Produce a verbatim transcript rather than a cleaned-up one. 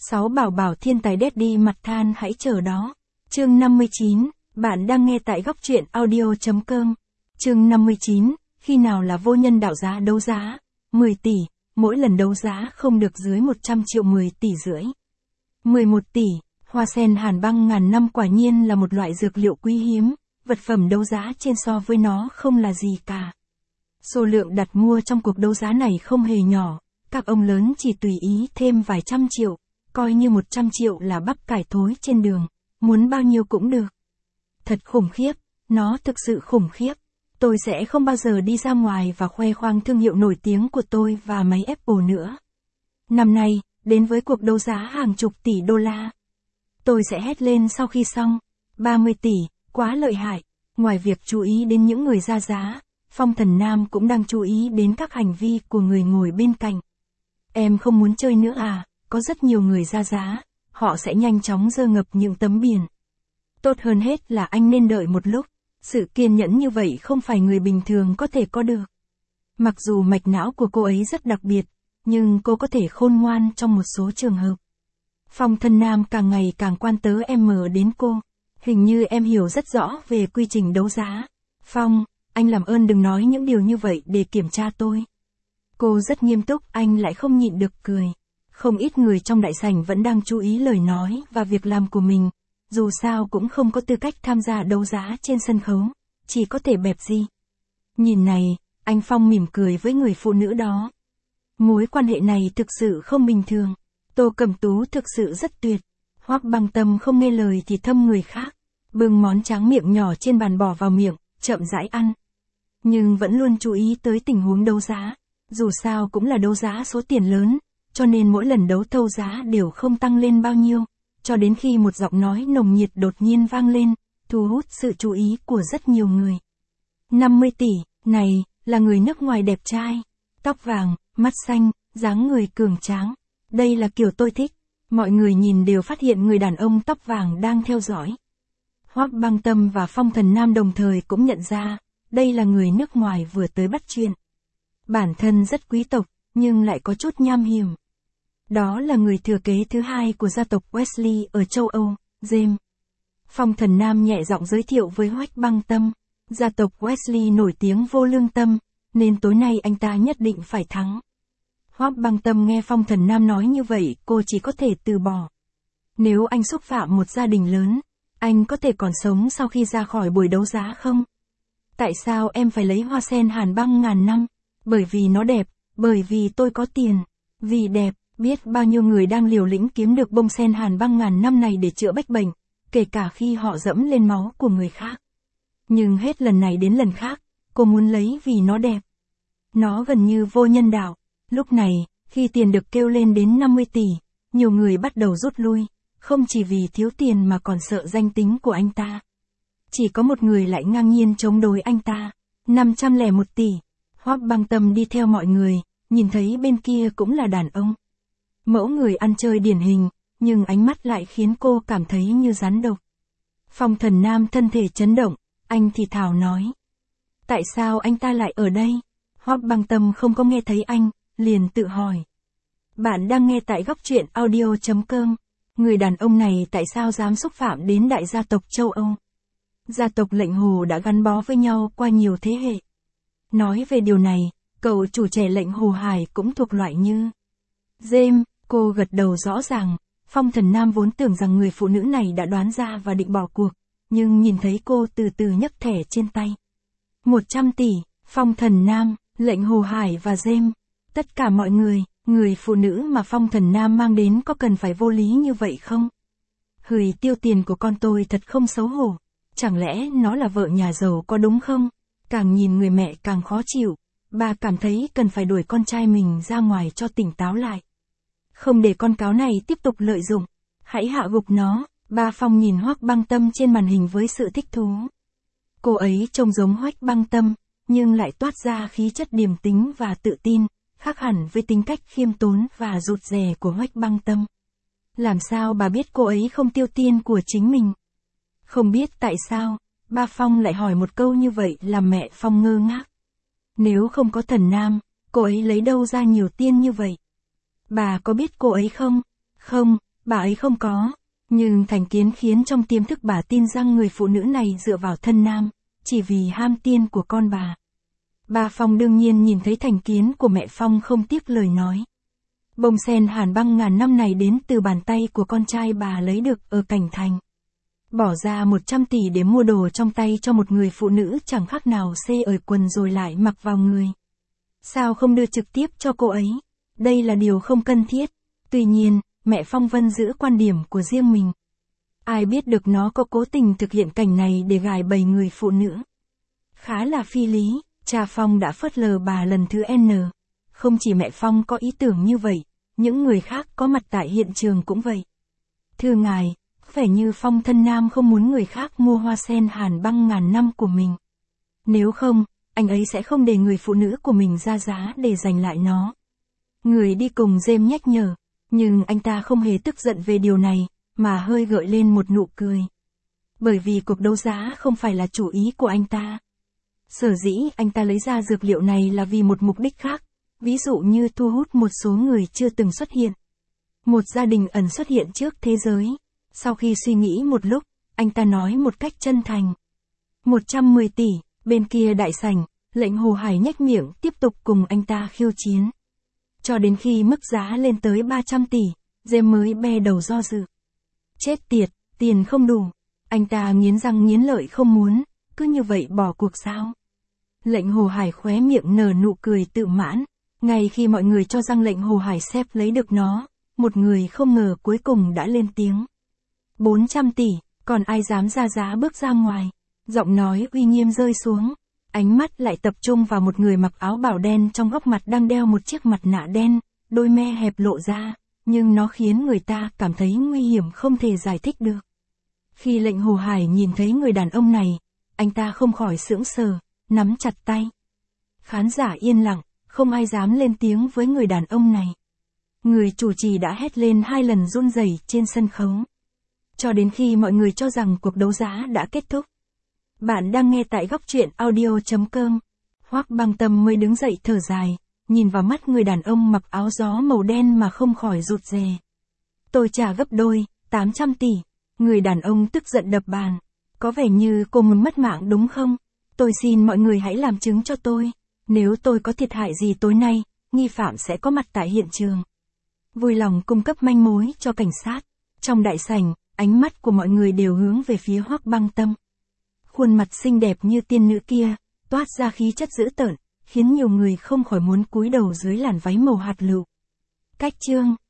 Sáu bảo bảo thiên tài Daddy mặt than hãy chờ đó. Chương năm mươi chín, bạn đang nghe tại góc truyện audio.com. Chương năm mươi chín, khi nào là vô nhân đạo giá đấu giá? mười tỷ, mỗi lần đấu giá không được dưới một trăm triệu mười tỷ rưỡi. mười một tỷ, hoa sen hàn băng ngàn năm quả nhiên là một loại dược liệu quý hiếm, vật phẩm đấu giá trên so với nó không là gì cả. Số lượng đặt mua trong cuộc đấu giá này không hề nhỏ, các ông lớn chỉ tùy ý thêm vài trăm triệu, coi như một trăm triệu là bắp cải thối trên đường, muốn bao nhiêu cũng được. Thật khủng khiếp, nó thực sự khủng khiếp. Tôi sẽ không bao giờ đi ra ngoài và khoe khoang thương hiệu nổi tiếng của tôi và máy Apple nữa. Năm nay, đến với cuộc đấu giá hàng chục tỷ đô la. Tôi sẽ hét lên sau khi xong, ba mươi tỷ, quá lợi hại. Ngoài việc chú ý đến những người ra giá, Phong Thần Nam cũng đang chú ý đến các hành vi của người ngồi bên cạnh. Em không muốn chơi nữa à, có rất nhiều người ra giá, họ sẽ nhanh chóng dơ ngập những tấm biển. Tốt hơn hết là anh nên đợi một lúc, sự kiên nhẫn như vậy không phải người bình thường có thể có được. Mặc dù mạch não của cô ấy rất đặc biệt, nhưng cô có thể khôn ngoan trong một số trường hợp. Phong Thần Nam càng ngày càng quan tớ em mờ đến cô. Hình như em hiểu rất rõ về quy trình đấu giá. Phong, anh làm ơn đừng nói những điều như vậy để kiểm tra tôi. Cô rất nghiêm túc, anh lại không nhịn được cười. Không ít người trong đại sảnh vẫn đang chú ý lời nói và việc làm của mình. Dù sao cũng không có tư cách tham gia đấu giá trên sân khấu, chỉ có thể bẹp gì. Nhìn này, anh Phong mỉm cười với người phụ nữ đó. Mối quan hệ này thực sự không bình thường. Tô Cẩm Tú thực sự rất tuyệt. Hoắc Băng Tâm không nghe lời thì thâm người khác. Bưng món tráng miệng nhỏ trên bàn bỏ vào miệng, chậm rãi ăn. Nhưng vẫn luôn chú ý tới tình huống đấu giá. Dù sao cũng là đấu giá số tiền lớn, cho nên mỗi lần đấu thầu giá đều không tăng lên bao nhiêu. Cho đến khi một giọng nói nồng nhiệt đột nhiên vang lên, thu hút sự chú ý của rất nhiều người. năm mươi tỷ, này, là người nước ngoài đẹp trai, tóc vàng, mắt xanh, dáng người cường tráng. Đây là kiểu tôi thích. Mọi người nhìn đều phát hiện người đàn ông tóc vàng đang theo dõi. Hoắc Băng Tâm và Phong Thần Nam đồng thời cũng nhận ra, đây là người nước ngoài vừa tới bắt chuyện. Bản thân rất quý tộc, nhưng lại có chút nham hiểm. Đó là người thừa kế thứ hai của gia tộc Wesley ở châu Âu, James. Phong Thần Nam nhẹ giọng giới thiệu với Hoắc Băng Tâm, gia tộc Wesley nổi tiếng vô lương tâm, nên tối nay anh ta nhất định phải thắng. Hoắc Băng Tâm nghe Phong Thần Nam nói như vậy, cô chỉ có thể từ bỏ. Nếu anh xúc phạm một gia đình lớn, anh có thể còn sống sau khi ra khỏi buổi đấu giá không? Tại sao em phải lấy hoa sen hàn băng ngàn năm? Bởi vì nó đẹp, bởi vì tôi có tiền. Vì đẹp, biết bao nhiêu người đang liều lĩnh kiếm được bông sen hàn băng ngàn năm này để chữa bách bệnh, kể cả khi họ dẫm lên máu của người khác. Nhưng hết lần này đến lần khác, cô muốn lấy vì nó đẹp. Nó gần như vô nhân đạo. Lúc này, khi tiền được kêu lên đến năm mươi tỷ, nhiều người bắt đầu rút lui, không chỉ vì thiếu tiền mà còn sợ danh tính của anh ta. Chỉ có một người lại ngang nhiên chống đối anh ta, năm trăm lẻ một tỷ. Hoắc Băng Tâm đi theo mọi người, nhìn thấy bên kia cũng là đàn ông. Mẫu người ăn chơi điển hình, nhưng ánh mắt lại khiến cô cảm thấy như rắn độc. Phong Thần Nam thân thể chấn động, anh thì thào nói. Tại sao anh ta lại ở đây? Hoắc Băng Tâm không có nghe thấy anh, liền tự hỏi. Bạn đang nghe tại góc truyện audio.com. Người đàn ông này tại sao dám xúc phạm đến đại gia tộc châu Âu? Gia tộc Lệnh Hồ đã gắn bó với nhau qua nhiều thế hệ. Nói về điều này, cậu chủ trẻ Lệnh Hồ Hải cũng thuộc loại như James. Cô gật đầu rõ ràng. Phong Thần Nam vốn tưởng rằng người phụ nữ này đã đoán ra và định bỏ cuộc, nhưng nhìn thấy cô từ từ nhấc thẻ trên tay. một trăm tỷ, Phong Thần Nam, Lệnh Hồ Hải và James. Tất cả mọi người, người phụ nữ mà Phong Thần Nam mang đến có cần phải vô lý như vậy không? Hời, tiêu tiền của con tôi thật không xấu hổ. Chẳng lẽ nó là vợ nhà giàu có đúng không? Càng nhìn người mẹ càng khó chịu. Bà cảm thấy cần phải đuổi con trai mình ra ngoài cho tỉnh táo lại. Không để con cáo này tiếp tục lợi dụng. Hãy hạ gục nó. Ba Phong nhìn Hoắc Băng Tâm trên màn hình với sự thích thú. Cô ấy trông giống Hoắc Băng Tâm, nhưng lại toát ra khí chất điềm tĩnh và tự tin, khác hẳn với tính cách khiêm tốn và rụt rè của Hoắc Băng Tâm. Làm sao bà biết cô ấy không tiêu tiền của chính mình? Không biết tại sao, ba Phong lại hỏi một câu như vậy làm mẹ Phong ngơ ngác. Nếu không có Thần Nam, cô ấy lấy đâu ra nhiều tiền như vậy? Bà có biết cô ấy không? Không, bà ấy không có. Nhưng thành kiến khiến trong tiềm thức bà tin rằng người phụ nữ này dựa vào thân nam, chỉ vì ham tiền của con bà. Bà Phong đương nhiên nhìn thấy thành kiến của mẹ Phong không tiếc lời nói. Bông sen hàn băng ngàn năm này đến từ bàn tay của con trai bà lấy được ở Cảnh Thành. Bỏ ra một trăm tỷ để mua đồ trong tay cho một người phụ nữ chẳng khác nào xê ở quần rồi lại mặc vào người. Sao không đưa trực tiếp cho cô ấy? Đây là điều không cần thiết. Tuy nhiên, mẹ Phong Vân giữ quan điểm của riêng mình. Ai biết được nó có cố tình thực hiện cảnh này để gài bẫy người phụ nữ. Khá là phi lý, cha Phong đã phớt lờ bà lần thứ N. Không chỉ mẹ Phong có ý tưởng như vậy, những người khác có mặt tại hiện trường cũng vậy. Thưa ngài, vẻ như Phong thân nam không muốn người khác mua hoa sen hàn băng ngàn năm của mình. Nếu không, anh ấy sẽ không để người phụ nữ của mình ra giá để giành lại nó. Người đi cùng James nhắc nhở, nhưng anh ta không hề tức giận về điều này, mà hơi gợi lên một nụ cười. Bởi vì cuộc đấu giá không phải là chủ ý của anh ta. Sở dĩ anh ta lấy ra dược liệu này là vì một mục đích khác, ví dụ như thu hút một số người chưa từng xuất hiện. Một gia đình ẩn xuất hiện trước thế giới. Sau khi suy nghĩ một lúc, anh ta nói một cách chân thành. một trăm mười tỷ, bên kia đại sảnh, lệnh Hồ Hải nhếch miệng tiếp tục cùng anh ta khiêu chiến. Cho đến khi mức giá lên tới ba trăm tỷ, James mới be đầu do dự. Chết tiệt, tiền không đủ. Anh ta nghiến răng nghiến lợi không muốn, cứ như vậy bỏ cuộc sao. Lệnh Hồ Hải khóe miệng nở nụ cười tự mãn. Ngay khi mọi người cho rằng lệnh Hồ Hải xếp lấy được nó, một người không ngờ cuối cùng đã lên tiếng. bốn trăm tỷ, còn ai dám ra giá bước ra ngoài. Giọng nói uy nghiêm rơi xuống. Ánh mắt lại tập trung vào một người mặc áo bảo đen trong góc mặt đang đeo một chiếc mặt nạ đen, đôi me hẹp lộ ra, nhưng nó khiến người ta cảm thấy nguy hiểm không thể giải thích được. Khi lệnh Hồ Hải nhìn thấy người đàn ông này, anh ta không khỏi sững sờ, nắm chặt tay. Khán giả yên lặng, không ai dám lên tiếng với người đàn ông này. Người chủ trì đã hét lên hai lần run rẩy trên sân khấu. Cho đến khi mọi người cho rằng cuộc đấu giá đã kết thúc. Bạn đang nghe tại góc truyện audio chấm com. Hoắc Băng Tâm mới đứng dậy thở dài, nhìn vào mắt người đàn ông mặc áo gió màu đen mà không khỏi rụt rè. Tôi trả gấp đôi, tám trăm tỷ. Người đàn ông tức giận đập bàn. Có vẻ như cô muốn mất mạng đúng không? Tôi xin mọi người hãy làm chứng cho tôi. Nếu tôi có thiệt hại gì tối nay, nghi phạm sẽ có mặt tại hiện trường. Vui lòng cung cấp manh mối cho cảnh sát. Trong đại sảnh, ánh mắt của mọi người đều hướng về phía Hoắc Băng Tâm. Khuôn mặt xinh đẹp như tiên nữ kia, toát ra khí chất dữ tợn, khiến nhiều người không khỏi muốn cúi đầu dưới làn váy màu hạt lựu. Cách chương